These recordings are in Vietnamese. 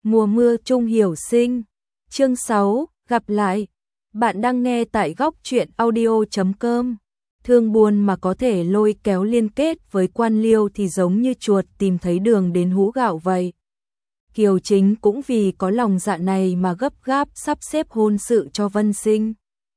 Mùa mưa chung hiểu sinh. Chương 6, gặp lại. Bạn đang nghe tại góc truyện audio.com. Thương buồn mà có thể lôi kéo liên kết với quan liêu thì giống như chuột tìm thấy đường đến hũ gạo vậy. Kiều Chính cũng vì có lòng dạ này mà gấp gáp sắp xếp hôn sự cho Vân Sinh.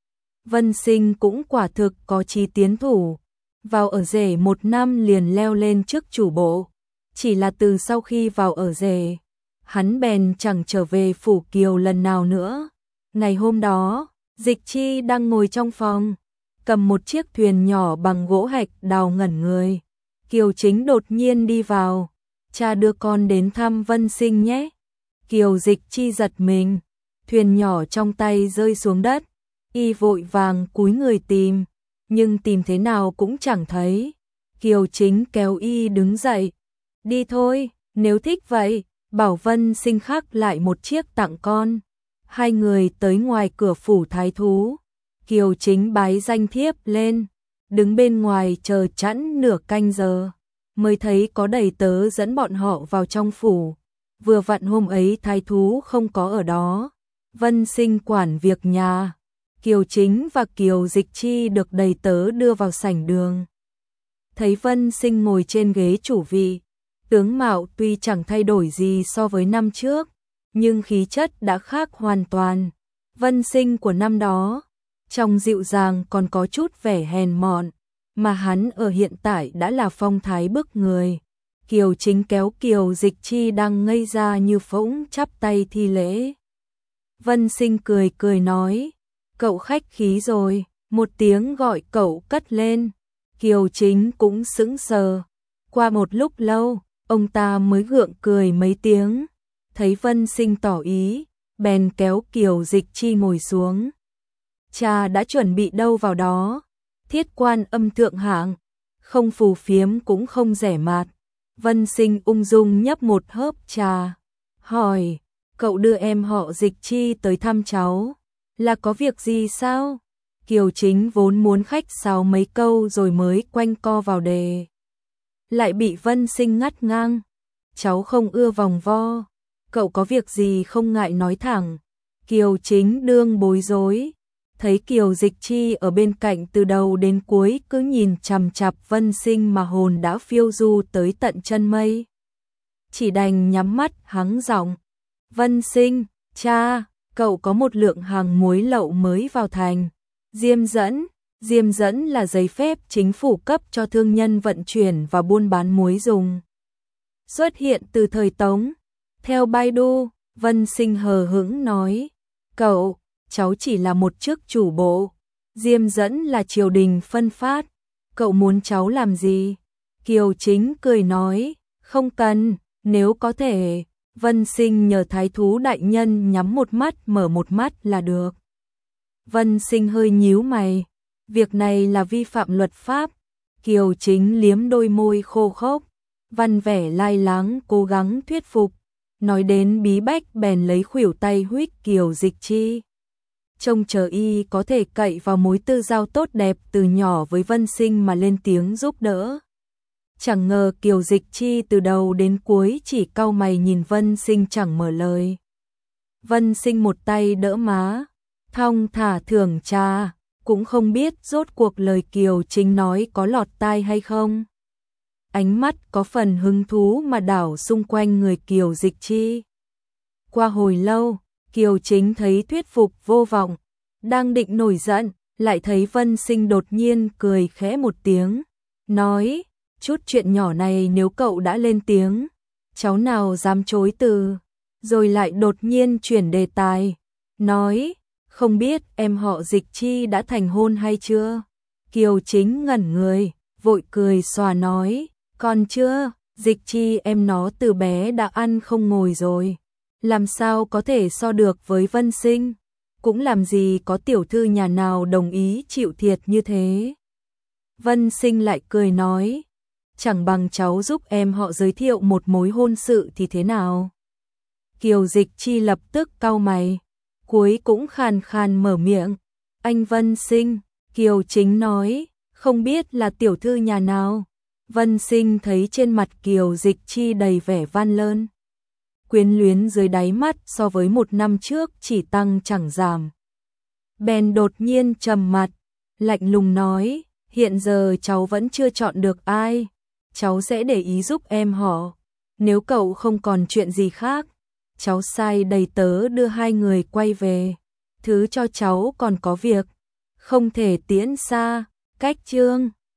Vân Sinh cũng quả thực có chí tiến thủ. Vào ở rể 1 năm liền leo lên chức chủ bộ. Chỉ là từ sau khi vào ở rể, hắn bèn chẳng trở về phủ Kiều lần nào nữa. Ngày hôm đó, Dịch Chi đang ngồi trong phòng, cầm một chiếc thuyền nhỏ bằng gỗ hạch đào ngẩn người. Kiều Chính đột nhiên đi vào. Cha đưa con đến thăm Vân Sinh nhé. Kiều Dịch Chi giật mình, thuyền nhỏ trong tay rơi xuống đất. Y vội vàng cúi người tìm, nhưng tìm thế nào cũng chẳng thấy. Kiều Chính kéo Y đứng dậy. Đi thôi, nếu thích vậy, bảo Vân Sinh khắc lại một chiếc tặng con. Hai người tới ngoài cửa phủ thái thú. Kiều Chính bái danh thiếp lên, đứng bên ngoài chờ chẵn nửa canh giờ, mới thấy có đầy tớ dẫn bọn họ vào trong phủ. Vừa vặn hôm ấy thái thú không có ở đó, Vân Sinh quản việc nhà. Kiều Chính và Kiều Dịch Chi được đầy tớ đưa vào sảnh đường. Thấy Vân Sinh ngồi trên ghế chủ vị, tướng mạo tuy chẳng thay đổi gì so với năm trước, nhưng khí chất đã khác hoàn toàn. Vân Sinh của năm đó, trong dịu dàng còn có chút vẻ hèn mọn, mà hắn ở hiện tại đã là phong thái bức người. Kiều Chính kéo Kiều Dịch Chi đang ngây ra như phỗng chắp tay thi lễ. Vân Sinh cười cười nói, cậu khách khí rồi, một tiếng gọi cậu cất lên. Kiều Chính cũng sững sờ. Qua một lúc lâu, ông ta mới gượng cười mấy tiếng. Thấy Vân Sinh tỏ ý, bèn kéo Kiều Dịch Chi ngồi xuống. Cha đã chuẩn bị đâu vào đó, thiết quan âm thượng hạng, không phù phiếm cũng không rẻ mạt. Vân Sinh ung dung nhấp một hớp trà, hỏi, cậu đưa em họ Dịch Chi tới thăm cháu, là có việc gì sao? Kiều Chính vốn muốn khách sáo mấy câu rồi mới quanh co vào đề, lại bị Vân Sinh ngắt ngang. Cháu không ưa vòng vo, cậu có việc gì không ngại nói thẳng. Kiều Chính đương bối rối, thấy Kiều Dịch Chi ở bên cạnh từ đầu đến cuối cứ nhìn chằm chằm Vân Sinh mà hồn đã phiêu du tới tận chân mây. Chỉ đành nhắm mắt hắng giọng, Vân Sinh, cha, cậu có một lượng hàng muối lậu mới vào thành. Diêm dẫn là giấy phép chính phủ cấp cho thương nhân vận chuyển và buôn bán muối dùng. Xuất hiện từ thời Tống. Theo Baidu, Vân Sinh hờ hững nói, cháu chỉ là một chức chủ bộ. Diêm dẫn là triều đình phân phát. Cậu muốn cháu làm gì? Kiều Chính cười nói, không cần, nếu có thể, Vân Sinh nhờ thái thú đại nhân nhắm một mắt mở một mắt là được. Vân Sinh hơi nhíu mày, việc này là vi phạm luật pháp. Kiều Chính liếm đôi môi khô khốc, văn vẻ lai láng cố gắng thuyết phục. Nói đến bí bách bèn lấy khuỷu tay huých Kiều Dịch Chi. Trông chờ Y có thể cậy vào mối tư giao tốt đẹp từ nhỏ với Vân Sinh mà lên tiếng giúp đỡ. Chẳng ngờ Kiều Dịch Chi từ đầu đến cuối chỉ cau mày nhìn Vân Sinh chẳng mở lời. Vân Sinh một tay đỡ má, thong thả thưởng trà, cũng không biết rốt cuộc lời Kiều Chính nói có lọt tai hay không. Ánh mắt có phần hứng thú mà đảo xung quanh người Kiều Dịch Chi. Qua hồi lâu, Kiều Chính thấy thuyết phục vô vọng, đang định nổi giận, lại thấy Vân Sinh đột nhiên cười khẽ một tiếng, nói, chút chuyện nhỏ này nếu cậu đã lên tiếng, cháu nào dám chối từ. Rồi lại đột nhiên chuyển đề tài, nói, không biết em họ Dịch Chi đã thành hôn hay chưa? Kiều Chính ngẩn người, vội cười xòa nói, còn chưa, Dịch Chi em nó từ bé đã ăn không ngồi rồi, làm sao có thể so được với Vân Sinh, cũng làm gì có tiểu thư nhà nào đồng ý chịu thiệt như thế. Vân Sinh lại cười nói, chẳng bằng cháu giúp em họ giới thiệu một mối hôn sự thì thế nào? Kiều Dịch Chi lập tức cau mày, cuối cũng khàn khàn mở miệng, anh Vân Sinh. Kiều Chính nói, không biết là tiểu thư nhà nào. Vân Sinh thấy trên mặt Kiều Dịch Chi đầy vẻ van lơn, quyến luyến dưới đáy mắt so với 1 năm trước chỉ tăng chẳng giảm. Bèn đột nhiên trầm mặt, lạnh lùng nói, hiện giờ cháu vẫn chưa chọn được ai, cháu sẽ để ý giúp em họ. Nếu cậu không còn chuyện gì khác, cháu sai đầy tớ đưa hai người quay về. Thứ cho cháu còn có việc, không thể tiễn xa, cách chương.